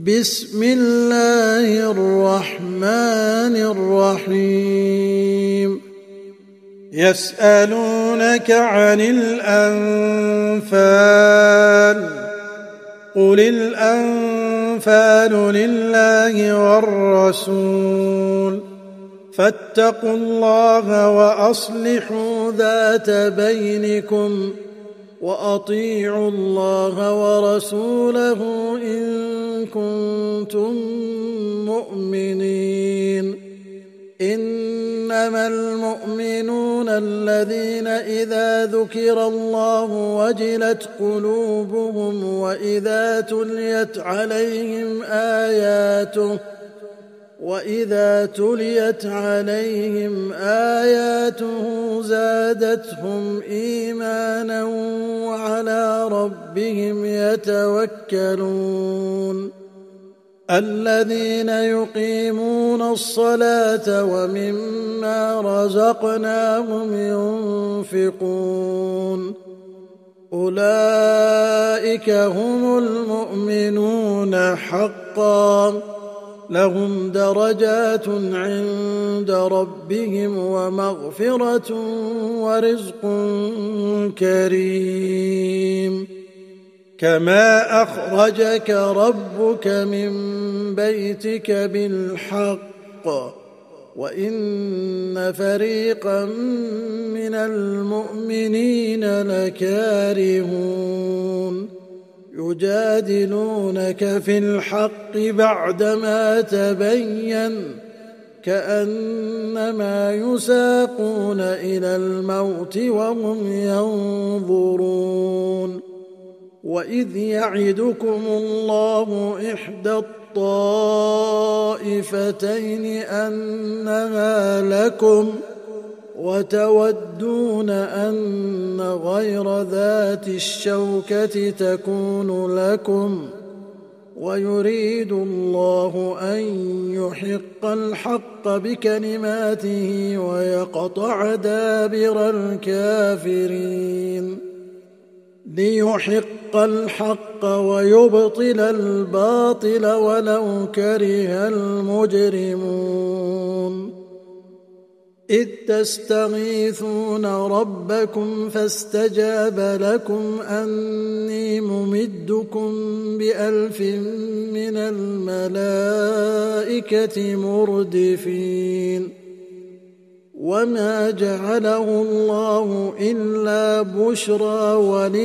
بسم الله الرحمن الرحيم. يسألونك عن الأنفال قل الأنفال لله والرسول فاتقوا الله وأصلحوا ذات بينكم وأطيعوا الله ورسوله إن كنتم مؤمنين. إنما المؤمنون الذين إذا ذكر الله وجلت قلوبهم وإذا تليت عليهم آياته زادتهم إيمانا وعلى ربهم يتوكلون. الذين يقيمون الصلاة ومما رزقناهم ينفقون أولئك هم المؤمنون حقا لهم درجات عند ربهم ومغفرة ورزق كريم. كما أخرجك ربك من بيتك بالحق وإن فريقا من المؤمنين لكارهون يجادلونك في الحق بعدما تبين كأنما يساقون إلى الموت وهم ينظرون. وإذ يعدكم الله إحدى الطائفتين أنها لكم وتودون أن غير ذات الشوكة تكون لكم ويريد الله أن يحق الحق بكلماته ويقطع دابر الكافرين ليحق الحق ويبطل الباطل ولو كره المجرمون. إذ تستغيثون ربكم فاستجاب لكم أني ممدكم ب1000 من الملائكة مردفين. وما جعله الله إلا بشرى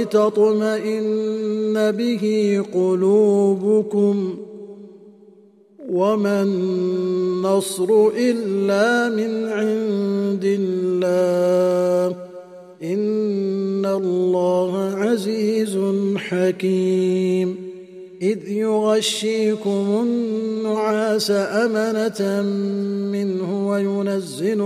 ولتطمئن به قلوبكم وما النصر إلا من عند الله إن الله عزيز حكيم. إذ يغشيكم النعاس أمنة منه وينزل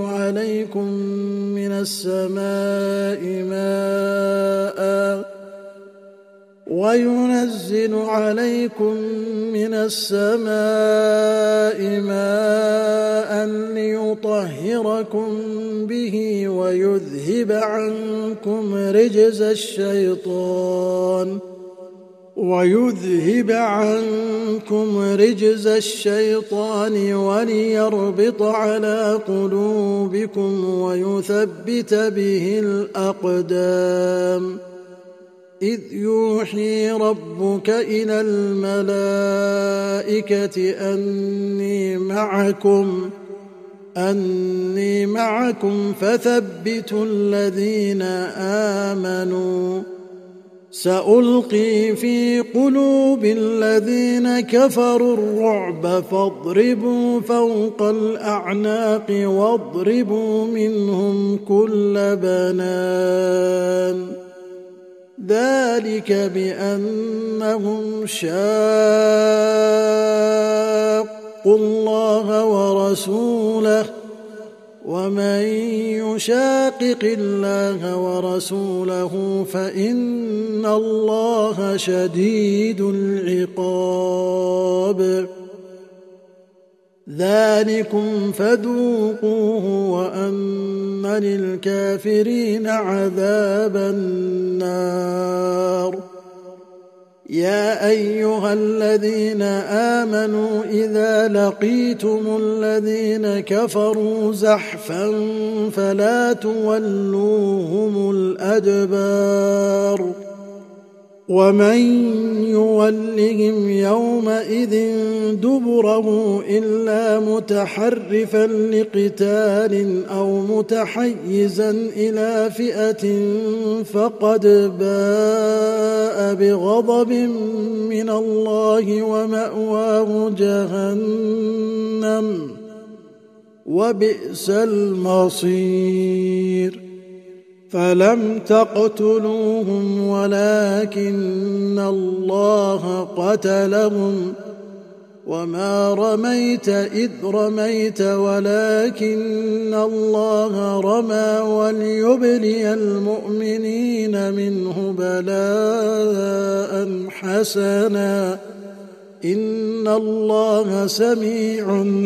عليكم من السماء ماء ليطهركم به ويذهب عنكم رجز الشيطان وليربط على قلوبكم ويثبت به الأقدام. إذ يوحي ربك إلى الملائكة أني معكم فثبتوا الذين آمنوا سألقي في قلوب الذين كفروا الرعب فاضربوا فوق الأعناق واضربوا منهم كل بنان. ذلك بأنهم شاقوا الله ورسوله ومن يشاقق الله ورسوله فإن الله شديد العقاب. ذلكم فذوقوه وأن للكافرين عذاب النار. يا أيها الذين آمنوا إذا لقيتم الذين كفروا زحفا فلا تولوهم الأدبار ومن يولهم يومئذ دبره إلا متحرفا لقتال أو متحيزا إلى فئة فقد باء بغضب من الله ومأواه جهنم وبئس المصير فلم تقتلوهم ولكن الله قتلهم وما رميت إذ رميت ولكن الله رمى وليبلي المؤمنين منه بلاء حسنا إن الله سميع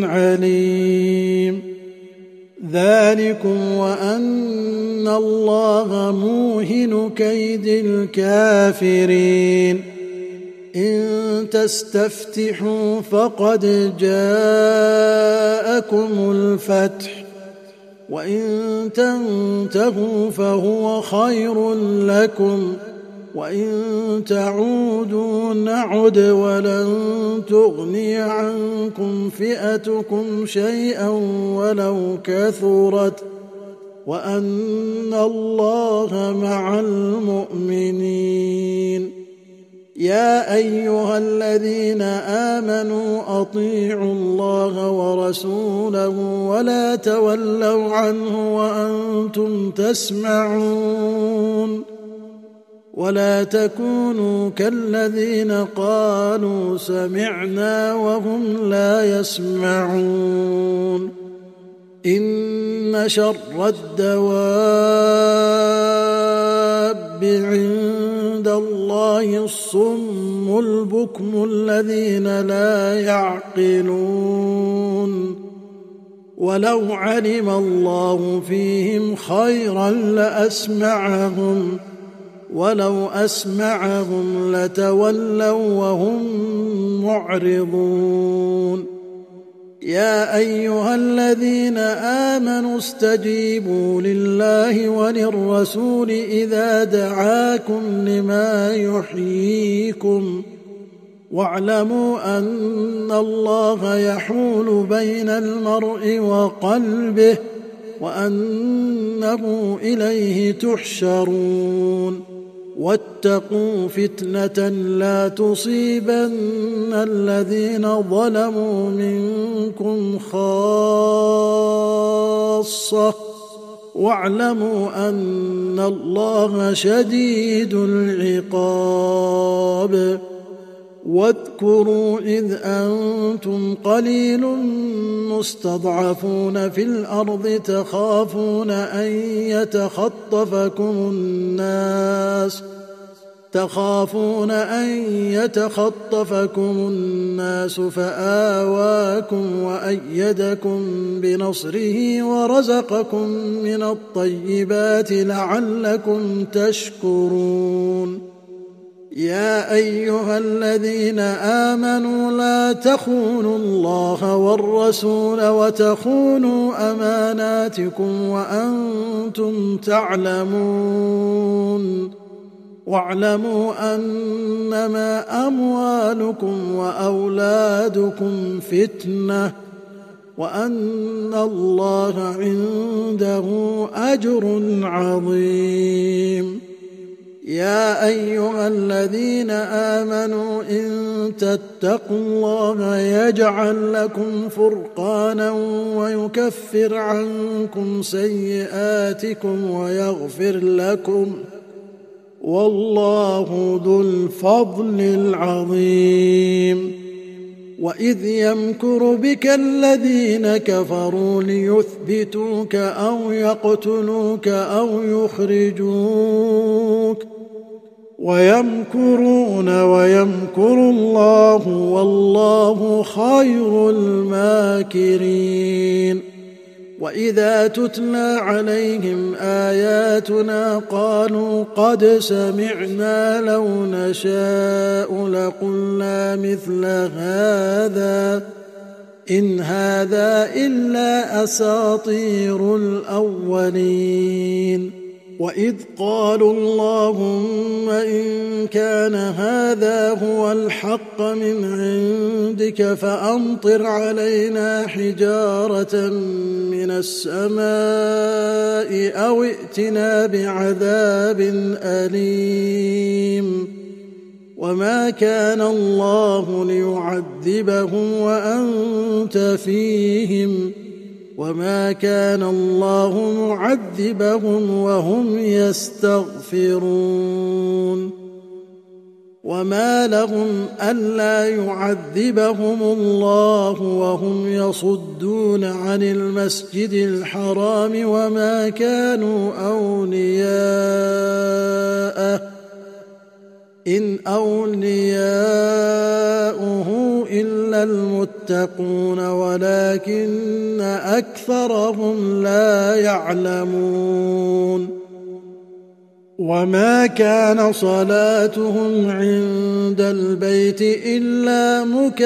عليم ذلكم وأن الله موهن كيد الكافرين إن تستفتحوا فقد جاءكم الفتح وإن تنتهوا فهو خير لكم وإن تعودوا نعد ولن تغني عنكم فئتكم شيئا ولو كثرت وأن الله مع المؤمنين يا أيها الذين آمنوا أطيعوا الله ورسوله ولا تولوا عنه وأنتم تسمعون ولا تكونوا كالذين قالوا سمعنا وهم لا يسمعون إن شر الدواب عند الله الصم البكم الذين لا يعقلون ولو علم الله فيهم خيرا لأسمعهم ولو أسمعهم لتولوا وهم معرضون يا أيها الذين آمنوا استجيبوا لله وللرسول إذا دعاكم لما يحييكم واعلموا أن الله يحول بين المرء وقلبه وأنه إليه تحشرون واتقوا فتنة لا تصيبن الذين ظلموا منكم خاصة واعلموا أن الله شديد العقاب واذكروا إذ أنتم قليل مستضعفون في الأرض تخافون أن يتخطفكم الناس فآواكم وأيدكم بنصره ورزقكم من الطيبات لعلكم تشكرون يا أيها الذين آمنوا لا تخونوا الله والرسول وتخونوا أماناتكم وأنتم تعلمون واعلموا أنما أموالكم وأولادكم فتنة وأن الله عنده أجر عظيم يا أيها الذين آمنوا إن تتقوا الله يجعل لكم فرقانا ويكفر عنكم سيئاتكم ويغفر لكم والله ذو الفضل العظيم وإذ يمكر بك الذين كفروا ليثبتوك أو يقتلوك أو يخرجوك ويمكرون ويمكر الله والله خير الماكرين وإذا تتلى عليهم آياتنا قالوا قد سمعنا لو نشاء لقلنا مثل هذا إن هذا إلا أساطير الأولين وإذ قالوا اللهم إن كان هذا هو الحق من عندك فأمطر علينا حجارة من السماء أو ائتنا بعذاب أليم وما كان الله ليعذبهم وأنت فيهم وما كان الله معذبهم وهم يستغفرون وما لهم ألا يعذبهم الله وهم يصدون عن المسجد الحرام وما كانوا أولياءه إن أولياؤه إلا المتقون ولكن أكثرهم لا يعلمون وما كان صلاتهم عند البيت إلا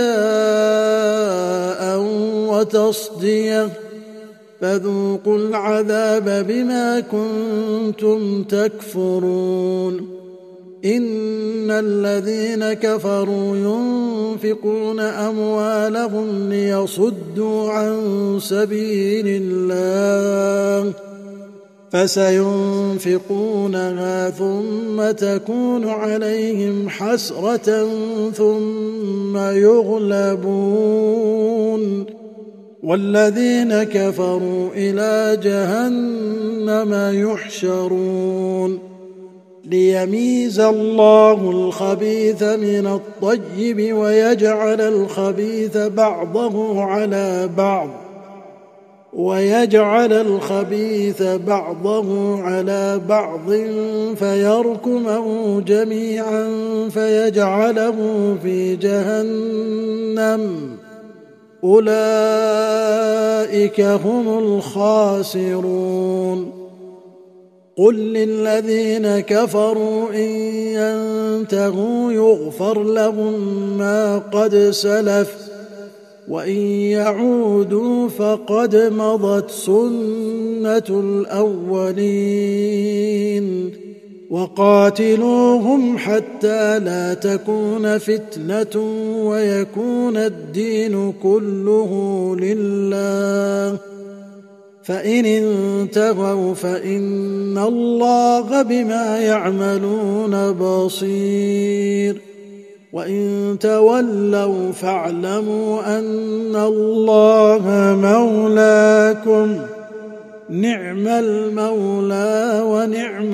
مكاء وتصدية فذوقوا العذاب بما كنتم تكفرون إن الذين كفروا ينفقون أموالهم ليصدوا عن سبيل الله فسينفقونها ثم تكون عليهم حسرة ثم يغلبون والذين كفروا إلى جهنم يحشرون ليميز الله الخبيث من الطيب ويجعل الخبيث بعضه على بعض فيركمه جميعا فيجعله في جهنم أولئك هم الخاسرون قل للذين كفروا إن ينتهوا يغفر لهم ما قد سلف وإن يعودوا فقد مضت سنة الأولين وقاتلوهم حتى لا تكون فتنة ويكون الدين كله لله فإن انتهوا فإن الله بما يعملون بصير وإن تولوا فاعلموا أن الله مولاكم نعم المولى ونعم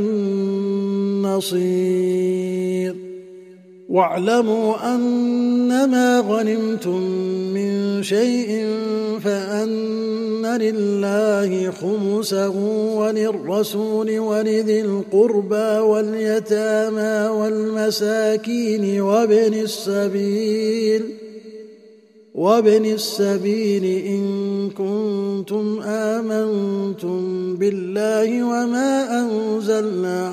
النصير واعلموا أنما غنمتم من شيء فأن لله خمسه وللرسول ولذي القربى واليتامى والمساكين وابن السبيل إن كنتم آمنتم بالله وما أنزلنا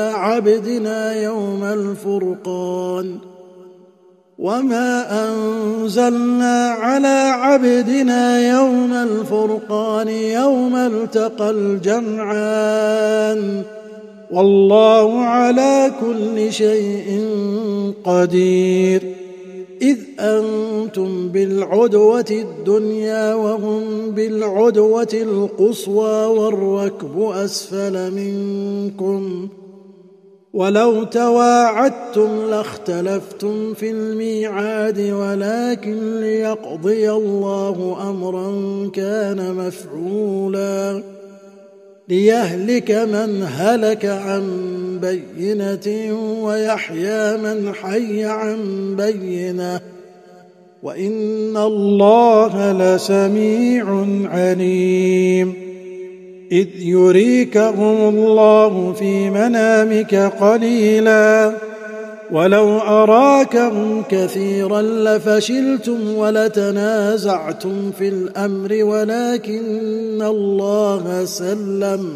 على عبدنا يوم الفرقان يوم التقى الجمعان والله على كل شيء قدير إذ أنتم بالعدوة الدنيا وهم بالعدوة القصوى والركب أسفل منكم ولو تواعدتم لاختلفتم في الميعاد ولكن ليقضي الله أمرا كان مفعولا ليهلك من هلك عن بينة ويحيى من حي عن بينة وإن الله لسميع عليم إذ يريكهم الله في منامك قليلا ولو أراكهم كثيرا لفشلتم ولتنازعتم في الأمر ولكن الله سلم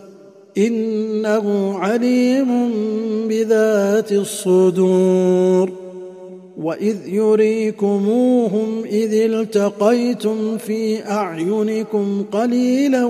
إنه عليم بذات الصدور وإذ يريكموهم إذ التقيتم في أعينكم قليلا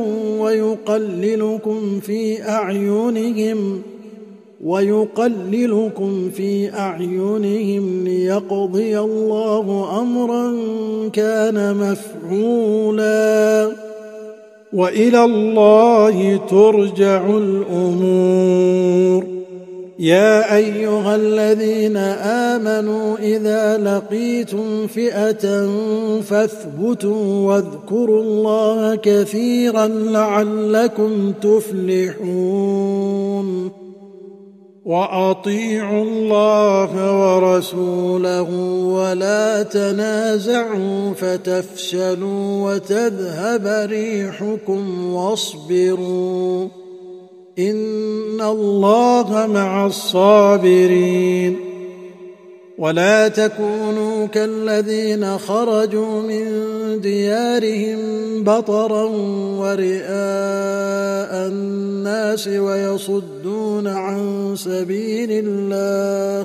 ويقللكم في أعينهم ليقضي الله أمرا كان مفعولا وإلى الله ترجع الأمور يا أيها الذين آمنوا إذا لقيتم فئة فاثبتوا واذكروا الله كثيرا لعلكم تفلحون وأطيعوا الله ورسوله ولا تنازعوا فتفشلوا وتذهب ريحكم واصبروا إن الله مع الصابرين ولا تكونوا كالذين خرجوا من ديارهم بطرا ورئاء الناس ويصدون عن سبيل الله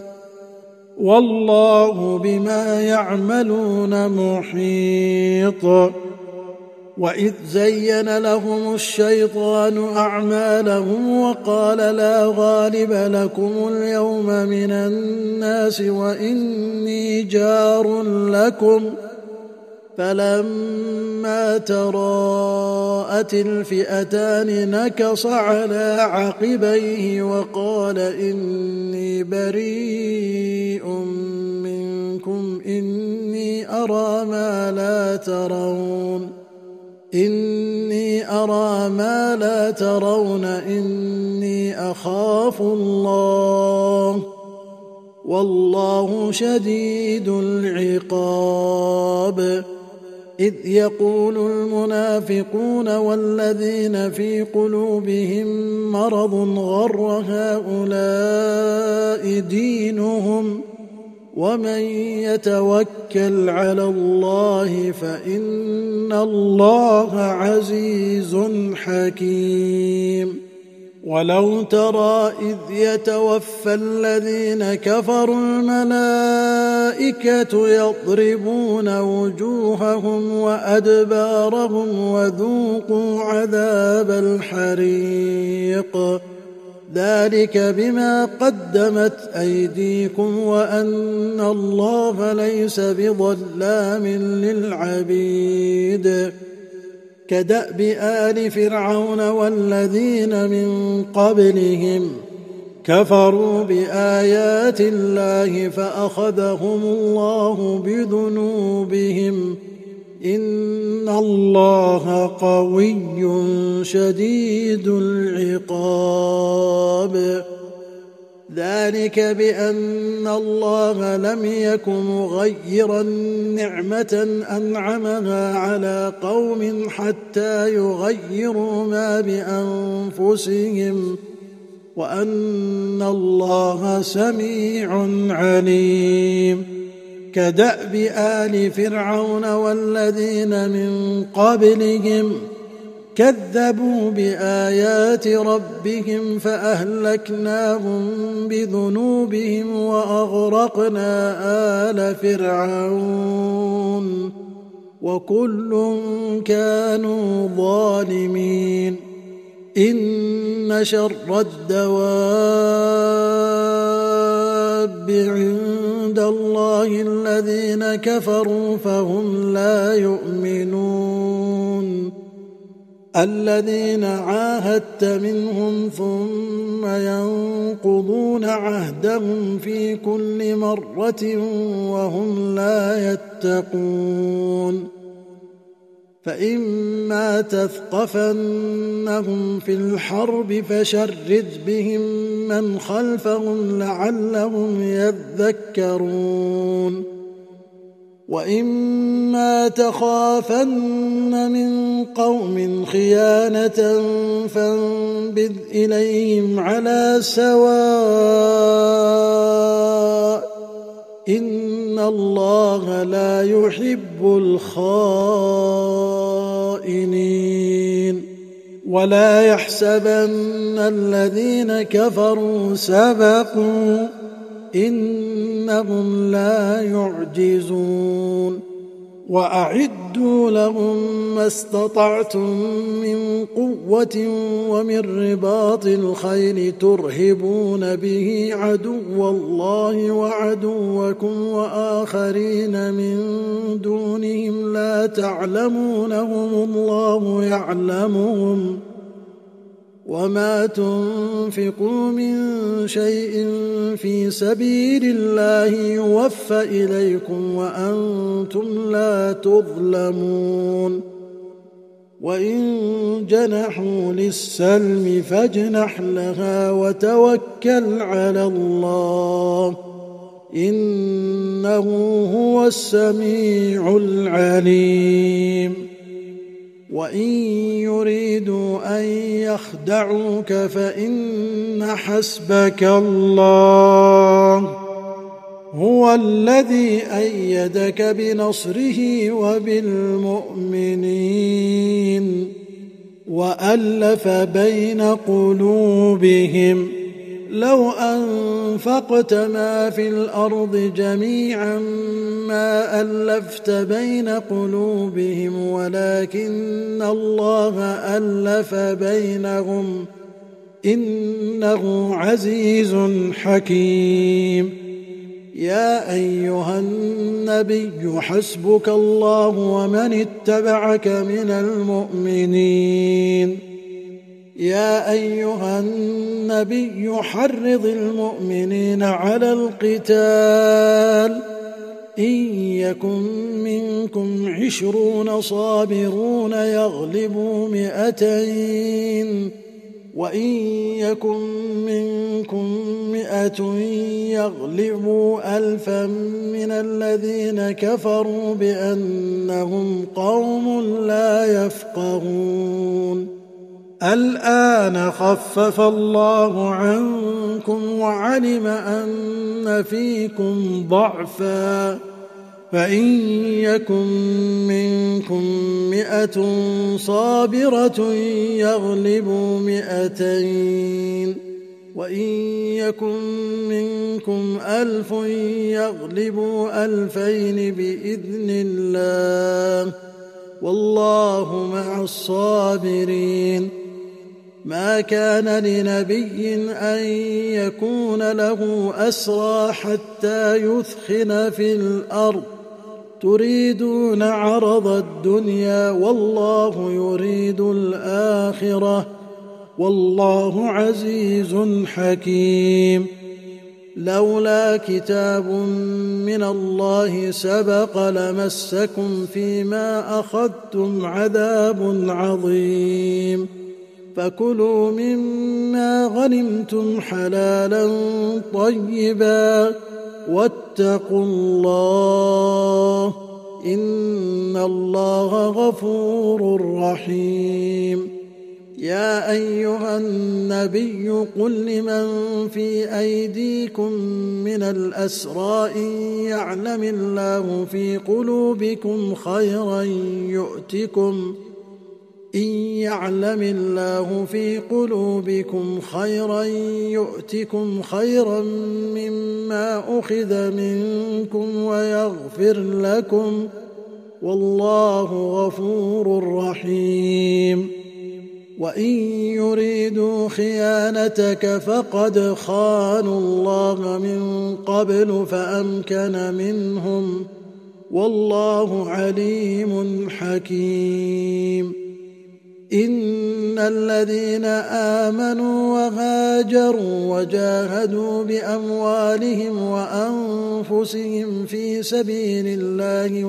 والله بما يعملون محيط وإذ زين لهم الشيطان أعمالهم وقال لا غالب لكم اليوم من الناس وإني جار لكم فلما تراءت الفئتان نكص على عقبيه وقال إني بريء منكم إني أرى ما لا ترون إني أخاف الله والله شديد العقاب إذ يقول المنافقون والذين في قلوبهم مرض غر هؤلاء دينهم ومن يتوكل على الله فإن الله عزيز حكيم ولو ترى إذ يتوفى الذين كفروا الملائكة يضربون وجوههم وأدبارهم وذوقوا عذاب الحريق ذلك بما قدمت أيديكم وأن الله ليس بظلام للعبيد كدأب آل فرعون والذين من قبلهم كفروا بآيات الله فأخذهم الله بذنوبهم إن الله قوي شديد العقاب ذلك بأن الله لم يك مغيرا نعمة أنعمها على قوم حتى يغيروا ما بأنفسهم وأن الله سميع عليم كدأب آل فرعون والذين من قبلهم كذبوا بآيات ربهم فأهلكناهم بذنوبهم وأغرقنا آل فرعون وكل كانوا ظالمين إن شر الدواب عند الله الذين كفروا فهم لا يؤمنون الذين عاهدت منهم ثم ينقضون عهدهم في كل مرة وهم لا يتقون فإما تثقفنهم في الحرب فشرد بهم من خلفهم لعلهم يذكرون وإما تخافن من قوم خيانة فانبذ إليهم على سواء إن الله لا يحب الخائنين ولا يحسبن الذين كفروا سبقوا إنهم لا يعجزون وأعدوا لهم ما استطعتم من قوة ومن رباط الخيل ترهبون به عدو الله وعدوكم وآخرين من دونهم لا تعلمونهم الله يعلمهم وما تنفقوا من شيء في سبيل الله يوفى إليكم وأنتم لا تظلمون وإن جنحوا للسلم فاجنح لها وتوكل على الله إنه هو السميع العليم وإن يريدوا أن يخدعوك فإن حسبك الله هو الذي أيدك بنصره وبالمؤمنين وألف بين قلوبهم لو أنفقت ما في الأرض جميعا ما ألفت بين قلوبهم ولكن الله ألف بينهم إنه عزيز حكيم يا أيها النبي حسبك الله ومن اتبعك من المؤمنين يا أيها النبي حرض المؤمنين على القتال إن يكن منكم 20 صابرون يغلبوا 200 وإن يكن منكم 100 يغلبوا 1000 من الذين كفروا بأنهم قوم لا يفقهون الآن خفف الله عنكم وعلم أن فيكم ضعفا فإن يكن منكم 100 صابرة يغلبوا 200 وإن يكن منكم 1000 يغلبوا 2000 بإذن الله والله مع الصابرين ما كان لنبي أن يكون له أسرى حتى يثخن في الأرض تريدون عرض الدنيا والله يريد الآخرة والله عزيز حكيم لولا كتاب من الله سبق لمسكم فيما أخذتم عذاب عظيم فكلوا مما غنمتم حلالا طيبا واتقوا الله إن الله غفور رحيم يا أيها النبي قل لمن في أيديكم من الأسرى إن يعلم الله في قلوبكم خيرا يؤتكم خيرا مما أخذ منكم ويغفر لكم والله غفور رحيم وإن يريدوا خيانتك فقد خانوا الله من قبل فأمكن منهم والله عليم حكيم إن الذين آمنوا وهاجروا وجاهدوا بأموالهم وأنفسهم في سبيل الله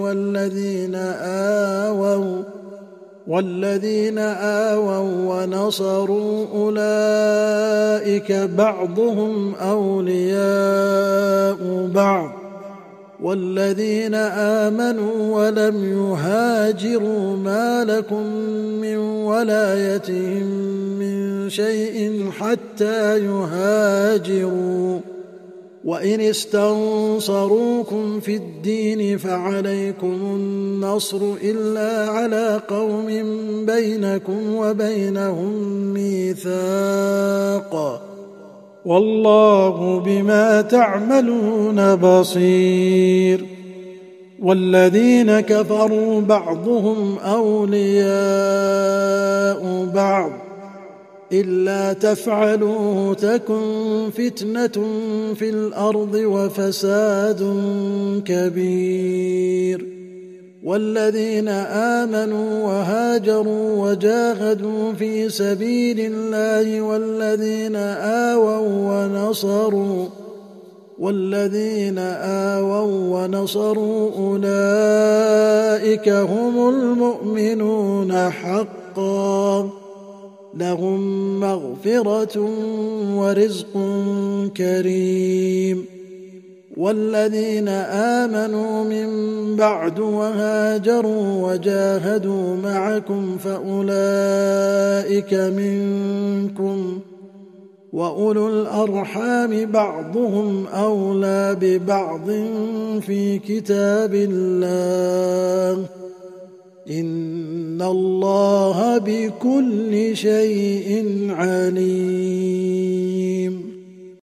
والذين آووا ونصروا أولئك بعضهم أولياء بعض والذين آمنوا ولم يهاجروا ما لكم من ولايتهم من شيء حتى يهاجروا، وإن استنصروكم في الدين فعليكم النصر إلا على قوم بينكم وبينهم ميثاق، والله بما تعملون بصير. والذين كفروا بعضهم أولياء بعض إلا تفعلوه تكن فتنة في الأرض وفساد كبير. والذين آمنوا وهاجروا وجاهدوا في سبيل الله والذين آووا ونصروا أولئك هم المؤمنون حقا، لهم مغفرة ورزق كريم. والذين آمنوا من بعد وهاجروا وجاهدوا معكم فأولئك منكم، وأولو الأرحام بعضهم أولى ببعض في كتاب الله، إن الله بكل شيء عليم.